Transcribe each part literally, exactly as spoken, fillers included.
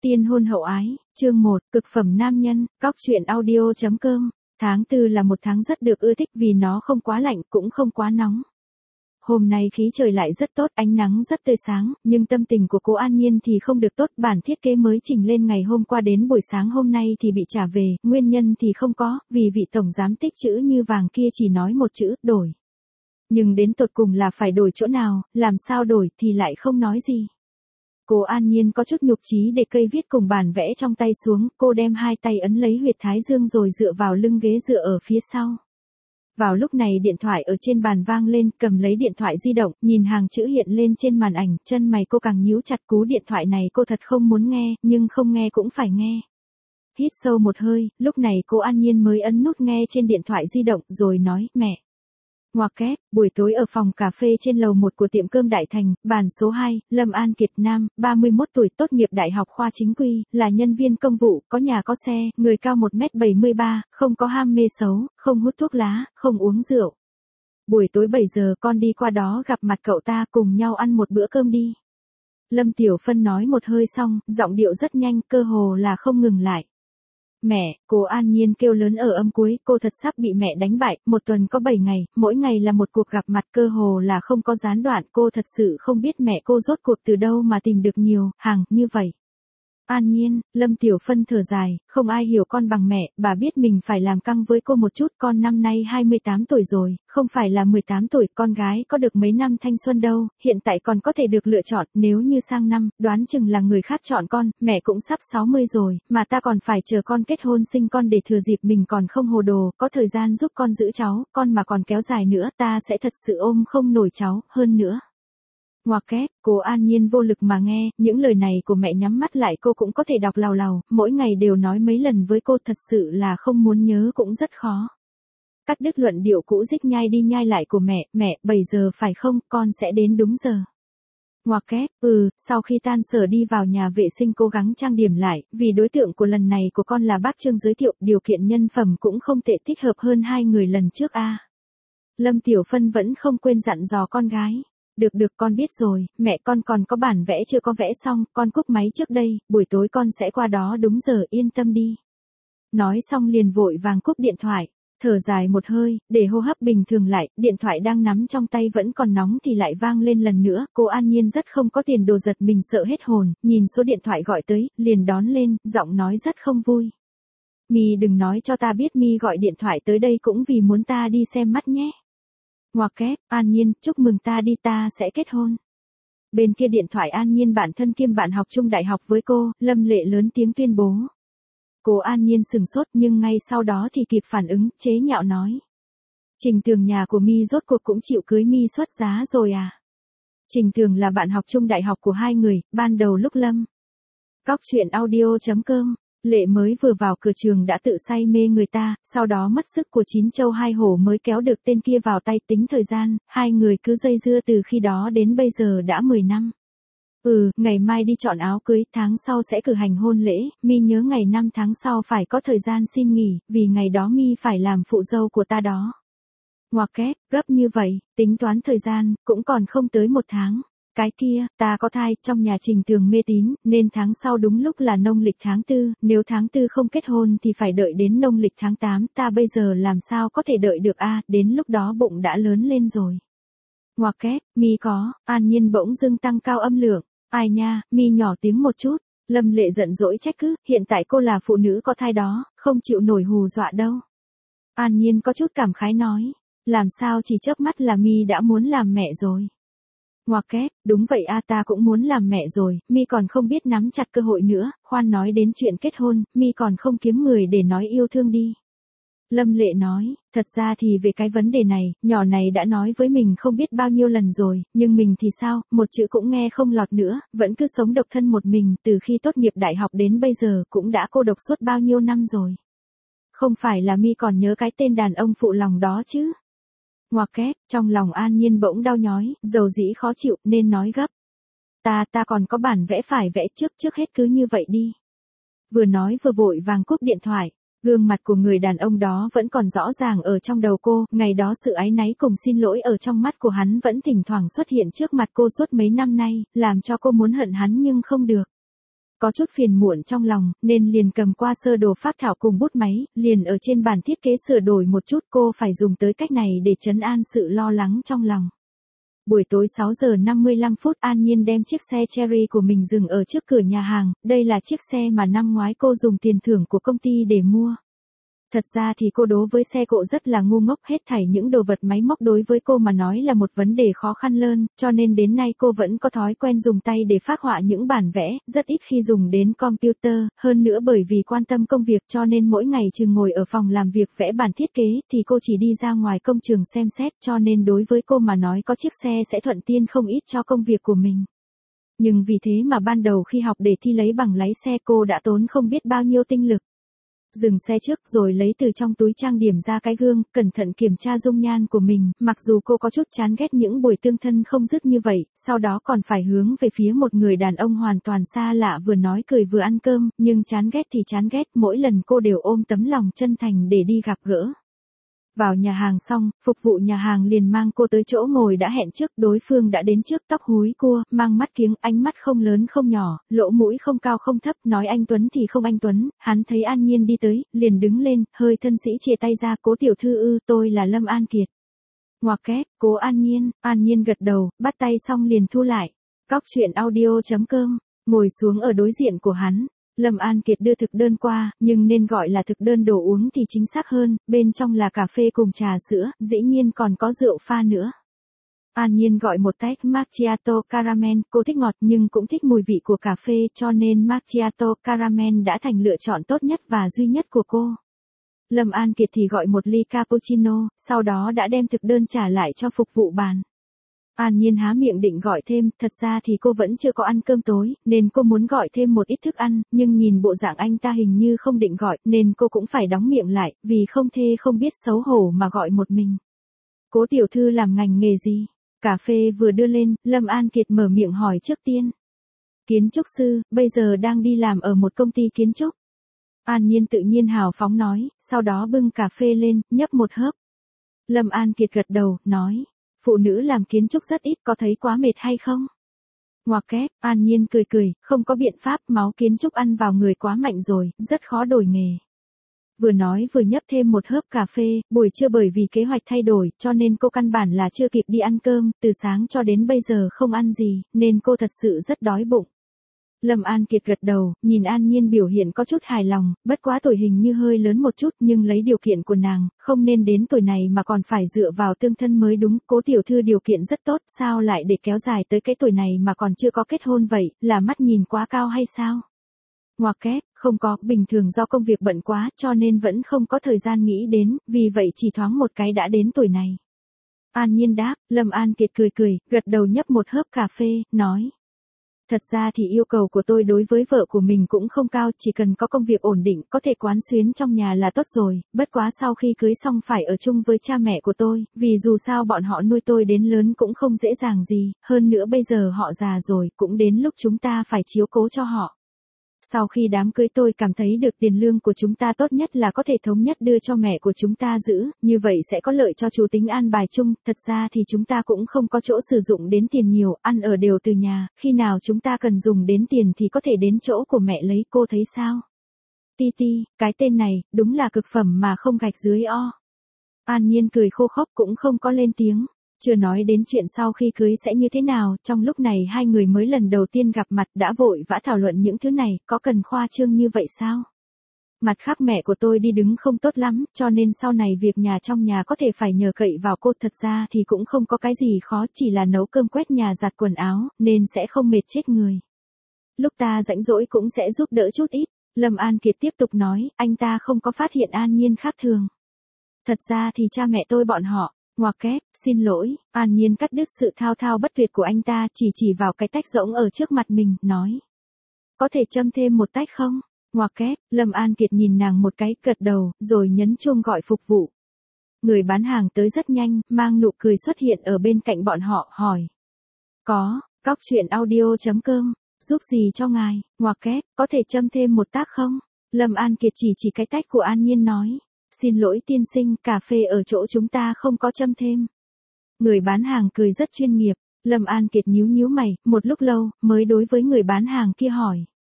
Tiên hôn hậu ái, chương một, cực phẩm nam nhân, cóc truyện audio chấm com. Tháng tư là một tháng rất được ưa thích vì nó không quá lạnh cũng không quá nóng. Hôm nay khí trời lại rất tốt, ánh nắng rất tươi sáng, nhưng tâm tình của cô An Nhiên thì không được tốt. Bản thiết kế mới trình lên ngày hôm qua đến buổi sáng hôm nay thì bị trả về, nguyên nhân thì không có, vì vị tổng giám tích chữ như vàng kia chỉ nói một chữ, đổi. Nhưng đến tột cùng là phải đổi chỗ nào, làm sao đổi thì lại không nói gì. Cô An Nhiên có chút nhục chí để cây viết cùng bản vẽ trong tay xuống, cô đem hai tay ấn lấy huyệt thái dương rồi dựa vào lưng ghế dựa ở phía sau. Vào lúc này điện thoại ở trên bàn vang lên, cầm lấy điện thoại di động, nhìn hàng chữ hiện lên trên màn ảnh, chân mày cô càng nhíu chặt. Cú điện thoại này cô thật không muốn nghe, nhưng không nghe cũng phải nghe. Hít sâu một hơi, lúc này cô An Nhiên mới ấn nút nghe trên điện thoại di động, rồi nói, mẹ. Ngoặc kép, buổi tối ở phòng cà phê trên lầu một của tiệm cơm Đại Thành, bàn số hai, Lâm An Kiệt nam, ba mươi mốt tuổi, tốt nghiệp đại học khoa chính quy, là nhân viên công vụ, có nhà có xe, người cao một mét bảy mươi ba, không có ham mê xấu, không hút thuốc lá, không uống rượu. Buổi tối bảy giờ con đi qua đó gặp mặt cậu ta, cùng nhau ăn một bữa cơm đi. Lâm Tiểu Phân nói một hơi xong, giọng điệu rất nhanh, cơ hồ là không ngừng lại. Mẹ, cô An Nhiên kêu lớn ở âm cuối, cô thật sắp bị mẹ đánh bại, một tuần có bảy ngày, mỗi ngày là một cuộc gặp mặt, cơ hồ là không có gián đoạn, cô thật sự không biết mẹ cô rốt cuộc từ đâu mà tìm được nhiều hàng như vậy. An Nhiên, Lâm Tiểu Phân thở dài, không ai hiểu con bằng mẹ, bà biết mình phải làm căng với cô một chút, con năm nay hai mươi tám tuổi rồi, không phải là mười tám tuổi, con gái có được mấy năm thanh xuân đâu, hiện tại còn có thể được lựa chọn, nếu như sang năm, đoán chừng là người khác chọn con, mẹ cũng sắp sáu mươi rồi, mà ta còn phải chờ con kết hôn sinh con để thừa dịp mình còn không hồ đồ, có thời gian giúp con giữ cháu, con mà còn kéo dài nữa, ta sẽ thật sự ôm không nổi cháu, hơn nữa. Ngoặc kép, cô An Nhiên vô lực mà nghe, những lời này của mẹ nhắm mắt lại cô cũng có thể đọc lào lào, mỗi ngày đều nói mấy lần với cô, thật sự là không muốn nhớ cũng rất khó. Cắt đứt luận điệu cũ dích nhai đi nhai lại của mẹ, mẹ, bảy giờ phải không, con sẽ đến đúng giờ. Ngoặc kép, ừ, sau khi tan sở đi vào nhà vệ sinh cố gắng trang điểm lại, vì đối tượng của lần này của con là bác Trương giới thiệu, điều kiện nhân phẩm cũng không tệ, thích hợp hơn hai người lần trước a. À. Lâm Tiểu Phân vẫn không quên dặn dò con gái. Được được con biết rồi, mẹ con còn có bản vẽ chưa có vẽ xong, con cúp máy trước đây, buổi tối con sẽ qua đó đúng giờ, yên tâm đi. Nói xong liền vội vàng cúp điện thoại, thở dài một hơi, để hô hấp bình thường lại, điện thoại đang nắm trong tay vẫn còn nóng thì lại vang lên lần nữa, cô An Nhiên rất không có tiền đồ giật mình sợ hết hồn, nhìn số điện thoại gọi tới, liền đón lên, giọng nói rất không vui. Mi đừng nói cho ta biết Mi gọi điện thoại tới đây cũng vì muốn ta đi xem mắt nhé. Ngoặc kép, An Nhiên, chúc mừng ta đi, ta sẽ kết hôn. Bên kia điện thoại An Nhiên bạn thân kiêm bạn học chung đại học với cô, Lâm Lệ lớn tiếng tuyên bố. Cô An Nhiên sừng sốt nhưng ngay sau đó thì kịp phản ứng, chế nhạo nói. Trình Tường nhà của Mi rốt cuộc cũng chịu cưới Mi xuất giá rồi à? Trình Tường là bạn học chung đại học của hai người, ban đầu lúc Lâm. Cóc truyện audio chấm com. Lệ mới vừa vào cửa trường đã tự say mê người ta, sau đó mất sức của chín châu hai hổ mới kéo được tên kia vào tay, tính thời gian, hai người cứ dây dưa từ khi đó đến bây giờ đã mười năm. Ừ, ngày mai đi chọn áo cưới, tháng sau sẽ cử hành hôn lễ, Mi nhớ ngày năm tháng sau phải có thời gian xin nghỉ, vì ngày đó Mi phải làm phụ dâu của ta đó. Ngoặc kép, gấp như vậy, tính toán thời gian, cũng còn không tới một tháng. Cái kia, ta có thai, trong nhà Trình Tường mê tín, nên tháng sau đúng lúc là nông lịch tháng tư, nếu tháng tư không kết hôn thì phải đợi đến nông lịch tháng tám, ta bây giờ làm sao có thể đợi được a, à, đến lúc đó bụng đã lớn lên rồi. Ngoặc kép, Mi có, An Nhiên bỗng dưng tăng cao âm lượng, ai nha, Mi nhỏ tiếng một chút, Lâm Lệ giận dỗi trách cứ, hiện tại cô là phụ nữ có thai đó, không chịu nổi hù dọa đâu. An Nhiên có chút cảm khái nói, làm sao chỉ chớp mắt là Mi đã muốn làm mẹ rồi. Ngoặc kép, đúng vậy a, ta cũng muốn làm mẹ rồi, Mi còn không biết nắm chặt cơ hội nữa, khoan nói đến chuyện kết hôn, Mi còn không kiếm người để nói yêu thương đi. Lâm Lệ nói, thật ra thì về cái vấn đề này, nhỏ này đã nói với mình không biết bao nhiêu lần rồi, nhưng mình thì sao, một chữ cũng nghe không lọt nữa, vẫn cứ sống độc thân một mình, từ khi tốt nghiệp đại học đến bây giờ cũng đã cô độc suốt bao nhiêu năm rồi. Không phải là Mi còn nhớ cái tên đàn ông phụ lòng đó chứ. Ngoặc kép, trong lòng An Nhiên bỗng đau nhói, dầu dĩ khó chịu, nên nói gấp. Ta, ta còn có bản vẽ phải vẽ trước, trước hết cứ như vậy đi. Vừa nói vừa vội vàng cúp điện thoại, gương mặt của người đàn ông đó vẫn còn rõ ràng ở trong đầu cô, ngày đó sự áy náy cùng xin lỗi ở trong mắt của hắn vẫn thỉnh thoảng xuất hiện trước mặt cô suốt mấy năm nay, làm cho cô muốn hận hắn nhưng không được. có chút phiền muộn trong lòng, nên liền cầm qua sơ đồ phác thảo cùng bút máy, liền ở trên bàn thiết kế sửa đổi một chút. Cô phải dùng tới cách này để trấn an sự lo lắng trong lòng. Buổi tối sáu giờ năm mươi lăm phút, An Nhiên đem chiếc xe Cherry của mình dừng ở trước cửa nhà hàng, đây là chiếc xe mà năm ngoái cô dùng tiền thưởng của công ty để mua. Thật ra thì cô đối với xe cộ rất là ngu ngốc, hết thảy những đồ vật máy móc đối với cô mà nói là một vấn đề khó khăn lớn, cho nên đến nay cô vẫn có thói quen dùng tay để phác họa những bản vẽ, rất ít khi dùng đến computer, hơn nữa bởi vì quan tâm công việc cho nên mỗi ngày chừng ngồi ở phòng làm việc vẽ bản thiết kế thì cô chỉ đi ra ngoài công trường xem xét, cho nên đối với cô mà nói có chiếc xe sẽ thuận tiện không ít cho công việc của mình. Nhưng vì thế mà ban đầu khi học để thi lấy bằng lái xe cô đã tốn không biết bao nhiêu tinh lực. Dừng xe trước rồi lấy từ trong túi trang điểm ra cái gương, cẩn thận kiểm tra dung nhan của mình, mặc dù cô có chút chán ghét những buổi tương thân không dứt như vậy, sau đó còn phải hướng về phía một người đàn ông hoàn toàn xa lạ vừa nói cười vừa ăn cơm, nhưng chán ghét thì chán ghét, mỗi lần cô đều ôm tấm lòng chân thành để đi gặp gỡ. Vào nhà hàng xong, phục vụ nhà hàng liền mang cô tới chỗ ngồi đã hẹn trước, đối phương đã đến trước, tóc húi cua, mang mắt kiếng, ánh mắt không lớn không nhỏ, lỗ mũi không cao không thấp, nói anh Tuấn thì không anh Tuấn, hắn thấy An Nhiên đi tới, liền đứng lên, hơi thân sĩ chìa tay ra, cố tiểu thư ư, tôi là Lâm An Kiệt. Ngoặc kép, cố An Nhiên, An Nhiên gật đầu, bắt tay xong liền thu lại. Cóc truyện audio chấm com, ngồi xuống ở đối diện của hắn. Lâm An Kiệt đưa thực đơn qua, nhưng nên gọi là thực đơn đồ uống thì chính xác hơn, bên trong là cà phê cùng trà sữa, dĩ nhiên còn có rượu pha nữa. An Nhiên gọi một tách macchiato caramel, cô thích ngọt nhưng cũng thích mùi vị của cà phê cho nên macchiato caramel đã thành lựa chọn tốt nhất và duy nhất của cô. Lâm An Kiệt thì gọi một ly cappuccino, sau đó đã đem thực đơn trả lại cho phục vụ bàn. An Nhiên há miệng định gọi thêm, thật ra thì cô vẫn chưa có ăn cơm tối, nên cô muốn gọi thêm một ít thức ăn, nhưng nhìn bộ dạng anh ta hình như không định gọi, nên cô cũng phải đóng miệng lại, vì không thê không biết xấu hổ mà gọi một mình. Cố tiểu thư làm ngành nghề gì? Cà phê vừa đưa lên, Lâm An Kiệt mở miệng hỏi trước tiên. Kiến trúc sư, bây giờ đang đi làm ở một công ty kiến trúc. An Nhiên tự nhiên hào phóng nói, sau đó bưng cà phê lên, nhấp một hớp. Lâm An Kiệt gật đầu, nói. Phụ nữ làm kiến trúc rất ít, có thấy quá mệt hay không? Ngoặc kép, An Nhiên cười cười, không có biện pháp, máu kiến trúc ăn vào người quá mạnh rồi, rất khó đổi nghề. Vừa nói vừa nhấp thêm một hớp cà phê, buổi trưa bởi vì kế hoạch thay đổi, cho nên cô căn bản là chưa kịp đi ăn cơm, từ sáng cho đến bây giờ không ăn gì, nên cô thật sự rất đói bụng. Lâm An Kiệt gật đầu, nhìn An Nhiên biểu hiện có chút hài lòng, bất quá tuổi hình như hơi lớn một chút nhưng lấy điều kiện của nàng, không nên đến tuổi này mà còn phải dựa vào tương thân mới đúng, cố tiểu thư điều kiện rất tốt, sao lại để kéo dài tới cái tuổi này mà còn chưa có kết hôn vậy, là mắt nhìn quá cao hay sao? Ngoặc kép, không có, bình thường do công việc bận quá cho nên vẫn không có thời gian nghĩ đến, vì vậy chỉ thoáng một cái đã đến tuổi này. An Nhiên đáp, Lâm An Kiệt cười cười, gật đầu nhấp một hớp cà phê, nói. Thật ra thì yêu cầu của tôi đối với vợ của mình cũng không cao, chỉ cần có công việc ổn định, có thể quán xuyến trong nhà là tốt rồi, bất quá sau khi cưới xong phải ở chung với cha mẹ của tôi, vì dù sao bọn họ nuôi tôi đến lớn cũng không dễ dàng gì, hơn nữa bây giờ họ già rồi, cũng đến lúc chúng ta phải chiếu cố cho họ. Sau khi đám cưới tôi cảm thấy được tiền lương của chúng ta tốt nhất là có thể thống nhất đưa cho mẹ của chúng ta giữ, như vậy sẽ có lợi cho chủ tính an bài chung, thật ra thì chúng ta cũng không có chỗ sử dụng đến tiền nhiều, ăn ở đều từ nhà, khi nào chúng ta cần dùng đến tiền thì có thể đến chỗ của mẹ lấy, cô thấy sao? Ti Ti, cái tên này, đúng là cực phẩm mà không gạch dưới o. An Nhiên cười khô khốc cũng không có lên tiếng. Chưa nói đến chuyện sau khi cưới sẽ như thế nào, trong lúc này hai người mới lần đầu tiên gặp mặt đã vội vã thảo luận những thứ này, có cần khoa trương như vậy sao? Mặt khác mẹ của tôi đi đứng không tốt lắm, cho nên sau này việc nhà trong nhà có thể phải nhờ cậy vào cô, thật ra thì cũng không có cái gì khó, chỉ là nấu cơm quét nhà giặt quần áo, nên sẽ không mệt chết người. Lúc ta rảnh rỗi cũng sẽ giúp đỡ chút ít, Lâm An Kiệt tiếp tục nói, anh ta không có phát hiện An Nhiên khác thường. Thật ra thì cha mẹ tôi bọn họ. Ngoặc kép, xin lỗi, An Nhiên cắt đứt sự thao thao bất tuyệt của anh ta, chỉ chỉ vào cái tách rỗng ở trước mặt mình, nói. Có thể châm thêm một tách không? Ngoặc kép, Lâm An Kiệt nhìn nàng một cái, gật đầu, rồi nhấn chuông gọi phục vụ. Người bán hàng tới rất nhanh, mang nụ cười xuất hiện ở bên cạnh bọn họ, hỏi. Có, cóc truyện audio chấm com, giúp gì cho ngài? Ngoặc kép, có thể châm thêm một tác không? Lâm An Kiệt chỉ chỉ cái tách của An Nhiên nói. Xin lỗi tiên sinh, cà phê ở chỗ chúng ta không có châm thêm. Người bán hàng cười rất chuyên nghiệp, Lâm An Kiệt nhíu nhíu mày, một lúc lâu, mới đối với người bán hàng kia hỏi.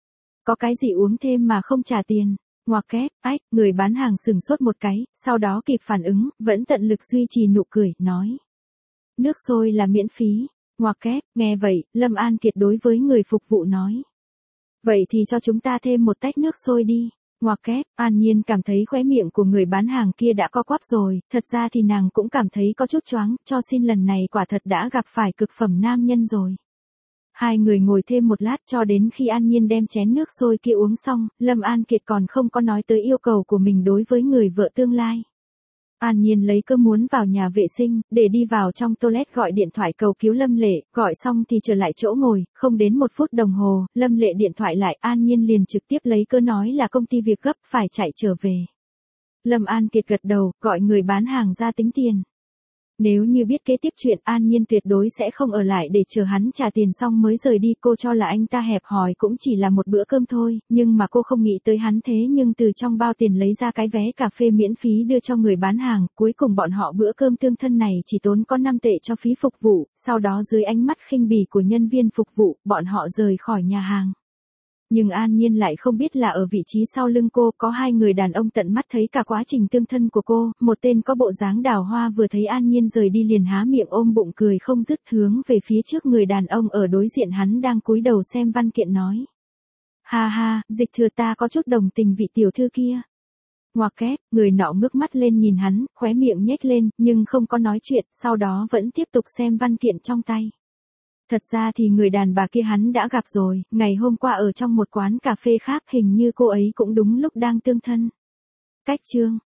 Có cái gì uống thêm mà không trả tiền? Ngoặc kép, ách, người bán hàng sừng sốt một cái, sau đó kịp phản ứng, vẫn tận lực duy trì nụ cười, nói. Nước sôi là miễn phí. Ngoặc kép, nghe vậy, Lâm An Kiệt đối với người phục vụ nói. Vậy thì cho chúng ta thêm một tách nước sôi đi. Ngoặc kép, An Nhiên cảm thấy khóe miệng của người bán hàng kia đã co quắp rồi, thật ra thì nàng cũng cảm thấy có chút choáng, cho xin lần này quả thật đã gặp phải cực phẩm nam nhân rồi. Hai người ngồi thêm một lát cho đến khi An Nhiên đem chén nước sôi kia uống xong, Lâm An Kiệt còn không có nói tới yêu cầu của mình đối với người vợ tương lai. An Nhiên lấy cớ muốn vào nhà vệ sinh, để đi vào trong toilet gọi điện thoại cầu cứu Lâm Lệ, gọi xong thì trở lại chỗ ngồi, không đến một phút đồng hồ, Lâm Lệ điện thoại lại, An Nhiên liền trực tiếp lấy cớ nói là công ty việc gấp phải chạy trở về. Lâm An Kiệt gật đầu, gọi người bán hàng ra tính tiền. Nếu như biết kế tiếp chuyện, An Nhiên tuyệt đối sẽ không ở lại để chờ hắn trả tiền xong mới rời đi, cô cho là anh ta hẹp hòi cũng chỉ là một bữa cơm thôi, nhưng mà cô không nghĩ tới hắn thế nhưng từ trong bao tiền lấy ra cái vé cà phê miễn phí đưa cho người bán hàng, cuối cùng bọn họ bữa cơm tương thân này chỉ tốn có năm tệ cho phí phục vụ, sau đó dưới ánh mắt khinh bỉ của nhân viên phục vụ, bọn họ rời khỏi nhà hàng. Nhưng An Nhiên lại không biết là ở vị trí sau lưng cô có hai người đàn ông tận mắt thấy cả quá trình tương thân của cô, một tên có bộ dáng đào hoa vừa thấy An Nhiên rời đi liền há miệng ôm bụng cười không dứt hướng về phía trước người đàn ông ở đối diện hắn đang cúi đầu xem văn kiện nói. Ha ha, Dịch Thừa ta có chút đồng tình vị tiểu thư kia. Ngoặc kép, người nọ ngước mắt lên nhìn hắn, khóe miệng nhếch lên, nhưng không có nói chuyện, sau đó vẫn tiếp tục xem văn kiện trong tay. Thật ra thì người đàn bà kia hắn đã gặp rồi, ngày hôm qua ở trong một quán cà phê khác hình như cô ấy cũng đúng lúc đang tương thân. Cách chương